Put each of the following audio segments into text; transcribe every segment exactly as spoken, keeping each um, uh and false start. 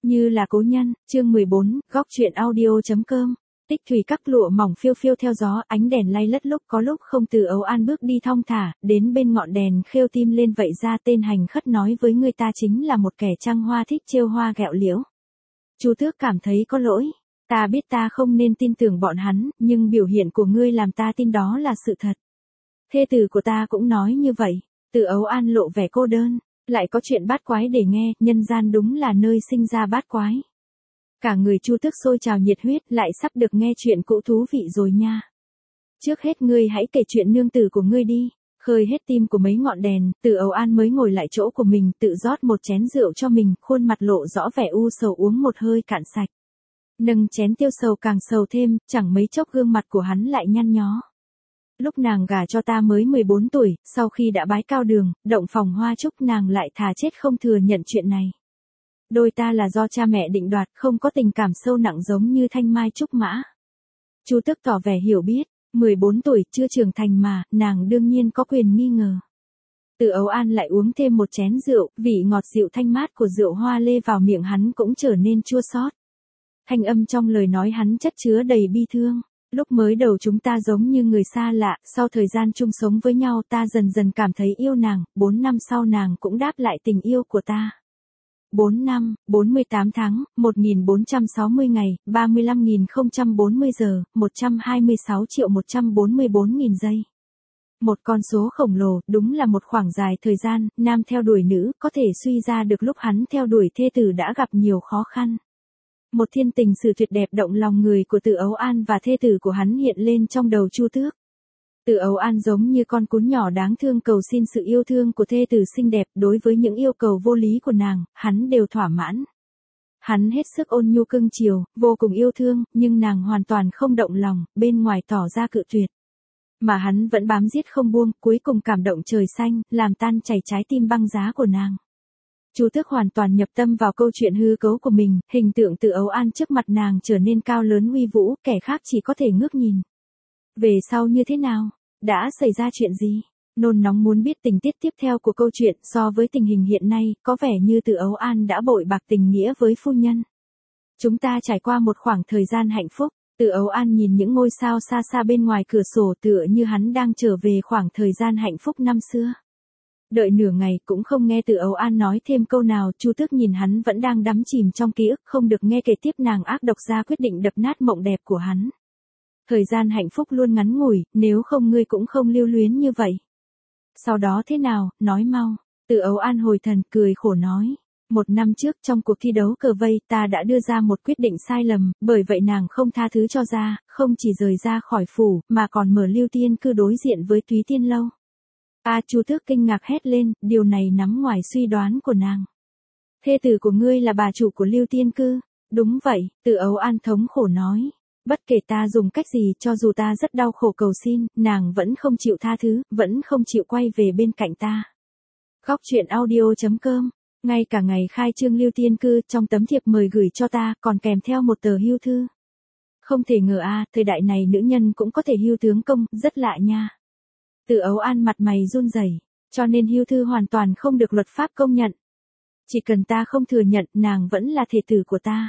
Như là cố nhân, chương mười bốn, góc truyện audio.com. Tích thủy các lụa mỏng phiêu phiêu theo gió, ánh đèn lay lất lúc có lúc không. Từ Ấu An bước đi thong thả, đến bên ngọn đèn khêu tim lên vậy ra tên hành khất nói với người ta chính là một kẻ trăng hoa thích trêu hoa ghẹo liễu. Chu Tước cảm thấy có lỗi, ta biết ta không nên tin tưởng bọn hắn, nhưng biểu hiện của ngươi làm ta tin đó là sự thật. Thê tử của ta cũng nói như vậy. Từ Ấu An lộ vẻ cô đơn, lại có chuyện bát quái để nghe, nhân gian đúng là nơi sinh ra bát quái. Cả người Chu Tước sôi trào nhiệt huyết, lại sắp được nghe chuyện cũ thú vị rồi nha. Trước hết ngươi hãy kể chuyện nương tử của ngươi đi. Khơi hết tim của mấy ngọn đèn, Từ Ấu An mới ngồi lại chỗ của mình, tự rót một chén rượu cho mình, khuôn mặt lộ rõ vẻ u sầu uống một hơi cạn sạch. Nâng chén tiêu sầu càng sầu thêm, chẳng mấy chốc gương mặt của hắn lại nhăn nhó. Lúc nàng gả cho ta mới mười bốn tuổi, sau khi đã bái cao đường, động phòng hoa trúc, nàng lại thà chết không thừa nhận chuyện này. Đôi ta là do cha mẹ định đoạt, không có tình cảm sâu nặng giống như thanh mai trúc mã. Chu Tước tỏ vẻ hiểu biết, mười bốn tuổi chưa trưởng thành mà, nàng đương nhiên có quyền nghi ngờ. Từ Ấu An lại uống thêm một chén rượu, vị ngọt dịu thanh mát của rượu hoa lê vào miệng hắn cũng trở nên chua xót. Thanh âm trong lời nói hắn chất chứa đầy bi thương. Lúc mới đầu chúng ta giống như người xa lạ, sau thời gian chung sống với nhau ta dần dần cảm thấy yêu nàng, bốn năm sau nàng cũng đáp lại tình yêu của ta. bốn năm, bốn mươi tám tháng, một nghìn bốn trăm sáu mươi ngày, ba mươi lăm nghìn không trăm bốn mươi giờ, một trăm hai mươi sáu triệu một trăm bốn mươi bốn nghìn giây. Một con số khổng lồ, đúng là một khoảng dài thời gian, nam theo đuổi nữ, có thể suy ra được lúc hắn theo đuổi thê tử đã gặp nhiều khó khăn. Một thiên tình sự tuyệt đẹp động lòng người của Từ Ấu An và thê tử của hắn hiện lên trong đầu Chu Tước. Từ Ấu An giống như con cún nhỏ đáng thương cầu xin sự yêu thương của thê tử xinh đẹp, đối với những yêu cầu vô lý của nàng, hắn đều thỏa mãn. Hắn hết sức ôn nhu cưng chiều, vô cùng yêu thương, nhưng nàng hoàn toàn không động lòng, bên ngoài tỏ ra cự tuyệt. Mà hắn vẫn bám giết không buông, cuối cùng cảm động trời xanh, làm tan chảy trái tim băng giá của nàng. Chu Tước hoàn toàn nhập tâm vào câu chuyện hư cấu của mình, hình tượng Từ Ấu An trước mặt nàng trở nên cao lớn uy vũ, kẻ khác chỉ có thể ngước nhìn. Về sau như thế nào? Đã xảy ra chuyện gì? Nôn nóng muốn biết tình tiết tiếp theo của câu chuyện. So với tình hình hiện nay, có vẻ như Từ Ấu An đã bội bạc tình nghĩa với phu nhân. Chúng ta trải qua một khoảng thời gian hạnh phúc. Từ Ấu An nhìn những ngôi sao xa xa bên ngoài cửa sổ tựa như hắn đang trở về khoảng thời gian hạnh phúc năm xưa. Đợi nửa ngày cũng không nghe Từ Ấu An nói thêm câu nào, Chu Tước nhìn hắn vẫn đang đắm chìm trong ký ức, không được nghe kể tiếp, nàng ác độc ra quyết định đập nát mộng đẹp của hắn. Thời gian hạnh phúc luôn ngắn ngủi, nếu không ngươi cũng không lưu luyến như vậy. Sau đó thế nào, nói mau. Từ Ấu An hồi thần, cười khổ nói. Một năm trước trong cuộc thi đấu cờ vây ta đã đưa ra một quyết định sai lầm, bởi vậy nàng không tha thứ cho ra, không chỉ rời ra khỏi phủ, mà còn mở Lưu Tiên Cư đối diện với Túy Tiên Lâu. A Chu Tước kinh ngạc hét lên, điều này nằm ngoài suy đoán của nàng. Thê tử của ngươi là bà chủ của Lưu Tiên Cư. Đúng vậy, Từ Ấu An thống khổ nói. Bất kể ta dùng cách gì, cho dù ta rất đau khổ cầu xin, nàng vẫn không chịu tha thứ, vẫn không chịu quay về bên cạnh ta. Góc truyện audio.com. Ngay cả ngày khai trương Lưu Tiên Cư, trong tấm thiệp mời gửi cho ta, còn kèm theo một tờ hưu thư. Không thể ngờ a, thời đại này nữ nhân cũng có thể hưu tướng công, rất lạ nha. Từ Ấu An mặt mày run rẩy, cho nên hưu thư hoàn toàn không được luật pháp công nhận. Chỉ cần ta không thừa nhận, nàng vẫn là thê tử của ta.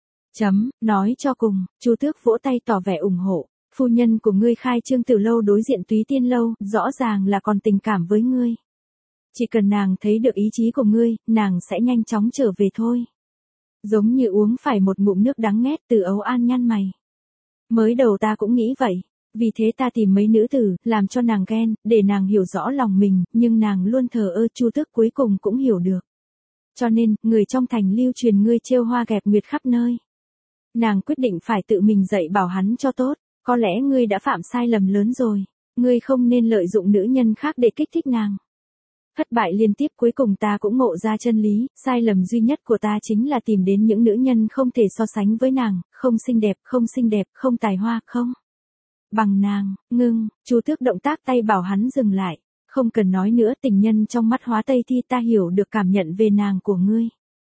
Chấm, nói cho cùng, Chu Tước vỗ tay tỏ vẻ ủng hộ. Phu nhân của ngươi khai trương Tử Lâu đối diện Túy Tiên Lâu, rõ ràng là còn tình cảm với ngươi. Chỉ cần nàng thấy được ý chí của ngươi, nàng sẽ nhanh chóng trở về thôi. Giống như uống phải một ngụm nước đắng nghét. Từ Ấu An nhăn mày. Mới đầu ta cũng nghĩ vậy. Vì thế ta tìm mấy nữ tử, làm cho nàng ghen, để nàng hiểu rõ lòng mình, nhưng nàng luôn thờ ơ. Chu Tước cuối cùng cũng hiểu được. Cho nên, người trong thành lưu truyền ngươi trêu hoa gẹp nguyệt khắp nơi. Nàng quyết định phải tự mình dạy bảo hắn cho tốt. Có lẽ ngươi đã phạm sai lầm lớn rồi. Ngươi không nên lợi dụng nữ nhân khác để kích thích nàng. Thất bại liên tiếp, cuối cùng ta cũng ngộ ra chân lý, sai lầm duy nhất của ta chính là tìm đến những nữ nhân không thể so sánh với nàng, không xinh đẹp, không xinh đẹp, không tài hoa, không bằng nàng. Ngưng, Chu Tước động tác tay bảo hắn dừng lại. Không cần nói nữa, tình nhân trong mắt Hóa Tây Thi, ta hiểu được cảm nhận về nàng của ngươi.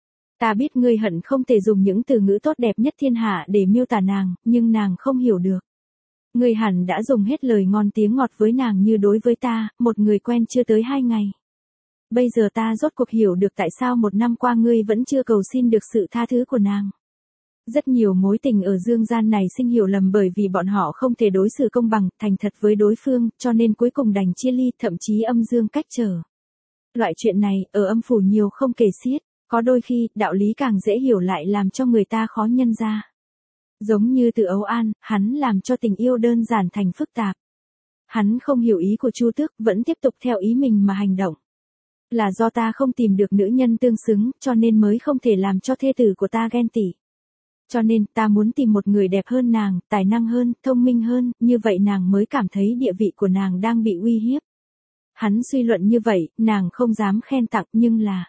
Ta biết ngươi hận không thể dùng những từ ngữ tốt đẹp nhất thiên hạ để miêu tả nàng, nhưng nàng không hiểu được. Ngươi hẳn đã dùng hết lời ngon tiếng ngọt với nàng như đối với ta, một người quen chưa tới hai ngày. bây giờ ta rốt cuộc hiểu được tại sao một năm qua ngươi vẫn chưa cầu xin được sự tha thứ của nàng. Rất nhiều mối tình ở dương gian này sinh hiểu lầm bởi vì bọn họ không thể đối xử công bằng, thành thật với đối phương, cho nên cuối cùng đành chia ly, thậm chí âm dương cách trở. Loại chuyện này, ở âm phủ nhiều không kể xiết, có đôi khi, đạo lý càng dễ hiểu lại làm cho người ta khó nhân ra. Giống như Từ Âu An, hắn làm cho tình yêu đơn giản thành phức tạp. Hắn không hiểu ý của Chu Tước, vẫn tiếp tục theo ý mình mà hành động. Là do ta không tìm được nữ nhân tương xứng, cho nên mới không thể làm cho thê tử của ta ghen tị. Cho nên, ta muốn tìm một người đẹp hơn nàng, tài năng hơn, thông minh hơn, như vậy nàng mới cảm thấy địa vị của nàng đang bị uy hiếp. Hắn suy luận như vậy, nàng không dám khen tặng, nhưng là...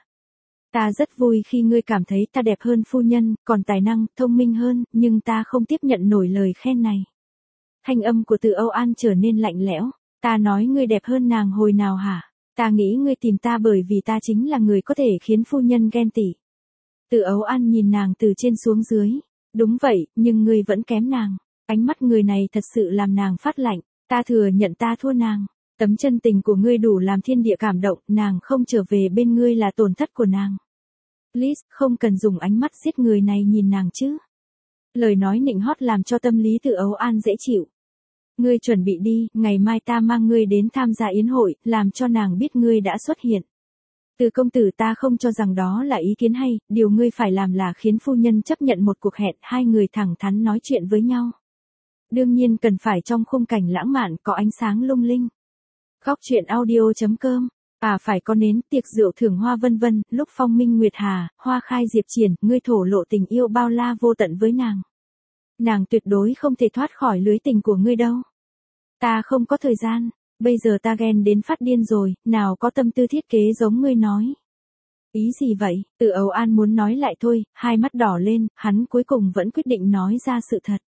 Ta rất vui khi ngươi cảm thấy ta đẹp hơn phu nhân, còn tài năng, thông minh hơn, nhưng ta không tiếp nhận nổi lời khen này. Thanh âm của Từ Âu An trở nên lạnh lẽo. Ta nói ngươi đẹp hơn nàng hồi nào hả? Ta nghĩ ngươi tìm ta bởi vì ta chính là người có thể khiến phu nhân ghen tị. Từ Âu An nhìn nàng từ trên xuống dưới. Đúng vậy, nhưng ngươi vẫn kém nàng. Ánh mắt người này thật sự làm nàng phát lạnh. Ta thừa nhận ta thua nàng. Tấm chân tình của ngươi đủ làm thiên địa cảm động, nàng không trở về bên ngươi là tổn thất của nàng. Liz, không cần dùng ánh mắt giết người này nhìn nàng chứ. Lời nói nịnh hót làm cho tâm lý Từ Âu An dễ chịu. Ngươi chuẩn bị đi, ngày mai ta mang ngươi đến tham gia yến hội, làm cho nàng biết ngươi đã xuất hiện. Từ công tử, ta không cho rằng đó là ý kiến hay, điều ngươi phải làm là khiến phu nhân chấp nhận một cuộc hẹn, hai người thẳng thắn nói chuyện với nhau. Đương nhiên cần phải trong khung cảnh lãng mạn, có ánh sáng lung linh. Góc truyện audio chấm com. À phải có nến, tiệc rượu thưởng hoa vân vân, lúc phong minh nguyệt hà, hoa khai diệp triển, ngươi thổ lộ tình yêu bao la vô tận với nàng. Nàng tuyệt đối không thể thoát khỏi lưới tình của ngươi đâu. Ta không có thời gian, bây giờ ta ghen đến phát điên rồi, nào có tâm tư thiết kế giống ngươi nói. Ý gì vậy? Từ Âu An muốn nói lại thôi, hai mắt đỏ lên, hắn cuối cùng vẫn quyết định nói ra sự thật.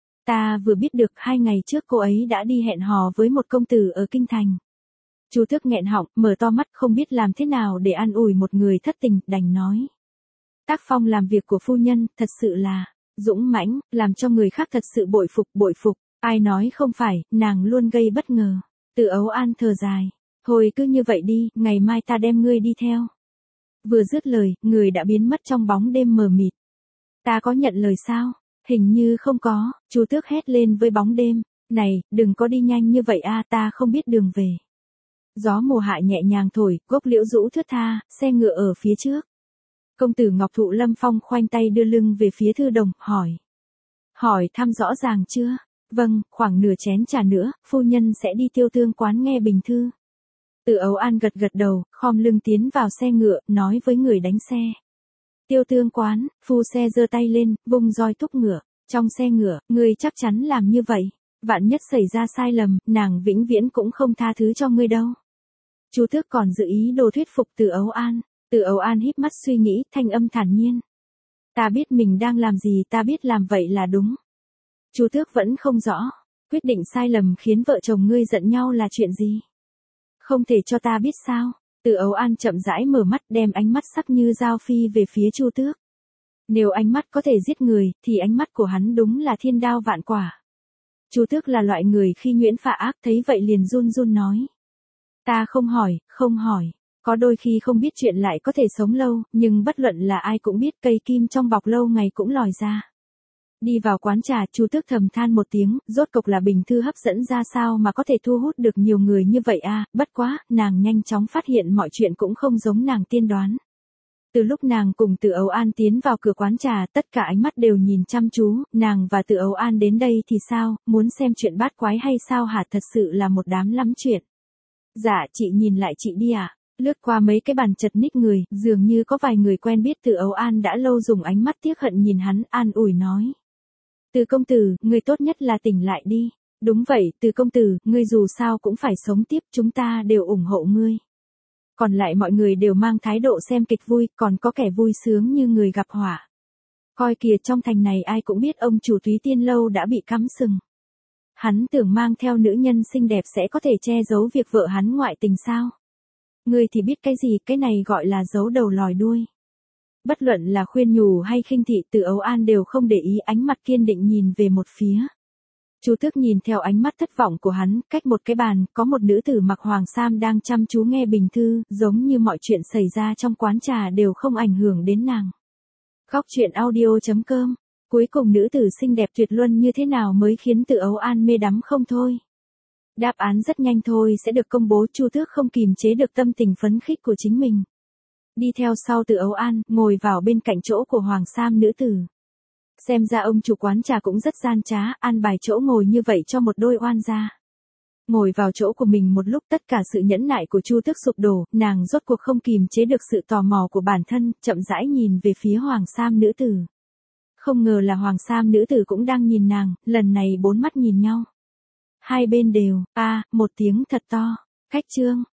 Ta vừa biết được hai ngày trước cô ấy đã đi hẹn hò với một công tử ở Kinh Thành. Chu Tước nghẹn họng, mở to mắt không biết làm thế nào để an ủi một người thất tình, đành nói. Tác phong làm việc của phu nhân, thật sự là, dũng mãnh, làm cho người khác thật sự bội phục, bội phục. Ai nói không phải, nàng luôn gây bất ngờ. Từ Âu An thở dài. Thôi cứ như vậy đi, ngày mai ta đem ngươi đi theo. Vừa dứt lời, người đã biến mất trong bóng đêm mờ mịt. Ta có nhận lời sao? Hình như không có, Chu Tước hét lên với bóng đêm. Này, đừng có đi nhanh như vậy a, ta không biết đường về. Gió mùa hạ nhẹ nhàng thổi, gốc liễu rũ thướt tha, xe ngựa ở phía trước. Công tử Ngọc Thụ Lâm Phong khoanh tay đưa lưng về phía thư đồng, hỏi. Hỏi thăm rõ ràng chưa? Vâng, khoảng nửa chén trà nữa, phu nhân sẽ đi Tiêu Tương quán nghe bình thư. Từ Âu An gật gật đầu, khom lưng tiến vào xe ngựa, nói với người đánh xe. Tiêu Tương quán, phu xe giơ tay lên, vung roi thúc ngựa. Trong xe ngựa, ngươi chắc chắn làm như vậy. Vạn nhất xảy ra sai lầm, nàng vĩnh viễn cũng không tha thứ cho ngươi đâu. Chu Tước còn dự ý đồ thuyết phục Từ Âu An. Từ Âu An híp mắt suy nghĩ, thanh âm thản nhiên. Ta biết mình đang làm gì, ta biết làm vậy là đúng. Chu Tước vẫn không rõ. Quyết định sai lầm khiến vợ chồng ngươi giận nhau là chuyện gì? Không thể cho ta biết sao? Từ Âu An chậm rãi mở mắt, đem ánh mắt sắc như dao phi về phía Chu Tước. Nếu ánh mắt có thể giết người, thì ánh mắt của hắn đúng là thiên đao vạn quả. Chu Tước là loại người khi nhuyễn phạ ác, thấy vậy liền run run nói. Ta không hỏi, không hỏi. Có đôi khi không biết chuyện lại có thể sống lâu, nhưng bất luận là ai cũng biết cây kim trong bọc lâu ngày cũng lòi ra. Đi vào quán trà, Chu Tước thầm than một tiếng, rốt cục là bình thư hấp dẫn ra sao mà có thể thu hút được nhiều người như vậy à, bất quá, nàng nhanh chóng phát hiện mọi chuyện cũng không giống nàng tiên đoán. Từ lúc nàng cùng Từ Âu An tiến vào cửa quán trà, tất cả ánh mắt đều nhìn chăm chú, nàng và Từ Âu An đến đây thì sao, muốn xem chuyện bát quái hay sao hả, thật sự là một đám lắm chuyện. Dạ, chị nhìn lại chị đi ạ. À? Lướt qua mấy cái bàn chật ních người, dường như có vài người quen biết Từ Âu An đã lâu dùng ánh mắt tiếc hận nhìn hắn, an ủi nói. Từ công tử, ngươi tốt nhất là tỉnh lại đi. Đúng vậy, Từ công tử, ngươi dù sao cũng phải sống tiếp, chúng ta đều ủng hộ ngươi. Còn lại mọi người đều mang thái độ xem kịch vui, còn có kẻ vui sướng như người gặp họa. Coi kìa, trong thành này ai cũng biết ông chủ Túy Tiên Lâu đã bị cắm sừng. Hắn tưởng mang theo nữ nhân xinh đẹp sẽ có thể che giấu việc vợ hắn ngoại tình sao? Ngươi thì biết cái gì, cái này gọi là giấu đầu lòi đuôi. Bất luận là khuyên nhủ hay khinh thị, Từ Âu An đều không để ý, ánh mặt kiên định nhìn về một phía. Chu Tước nhìn theo ánh mắt thất vọng của hắn, cách một cái bàn, có một nữ tử mặc hoàng sam đang chăm chú nghe bình thư, giống như mọi chuyện xảy ra trong quán trà đều không ảnh hưởng đến nàng. Góc truyện audio chấm com. Cuối cùng nữ tử xinh đẹp tuyệt luân như thế nào mới khiến Từ Ấu An mê đắm không thôi? Đáp án rất nhanh thôi sẽ được công bố. Chu Tước không kìm chế được tâm tình phấn khích của chính mình. Đi theo sau Từ Ấu An, ngồi vào bên cạnh chỗ của hoàng sam nữ tử. Xem ra ông chủ quán trà cũng rất gian trá, an bài chỗ ngồi như vậy cho một đôi oan gia. Ngồi vào chỗ của mình một lúc, tất cả sự nhẫn nại của Chu Tước sụp đổ, nàng rốt cuộc không kìm chế được sự tò mò của bản thân, chậm rãi nhìn về phía hoàng sam nữ tử. Không ngờ là hoàng sam nữ tử cũng đang nhìn nàng, lần này bốn mắt nhìn nhau. Hai bên đều, a, một tiếng thật to, cách chương.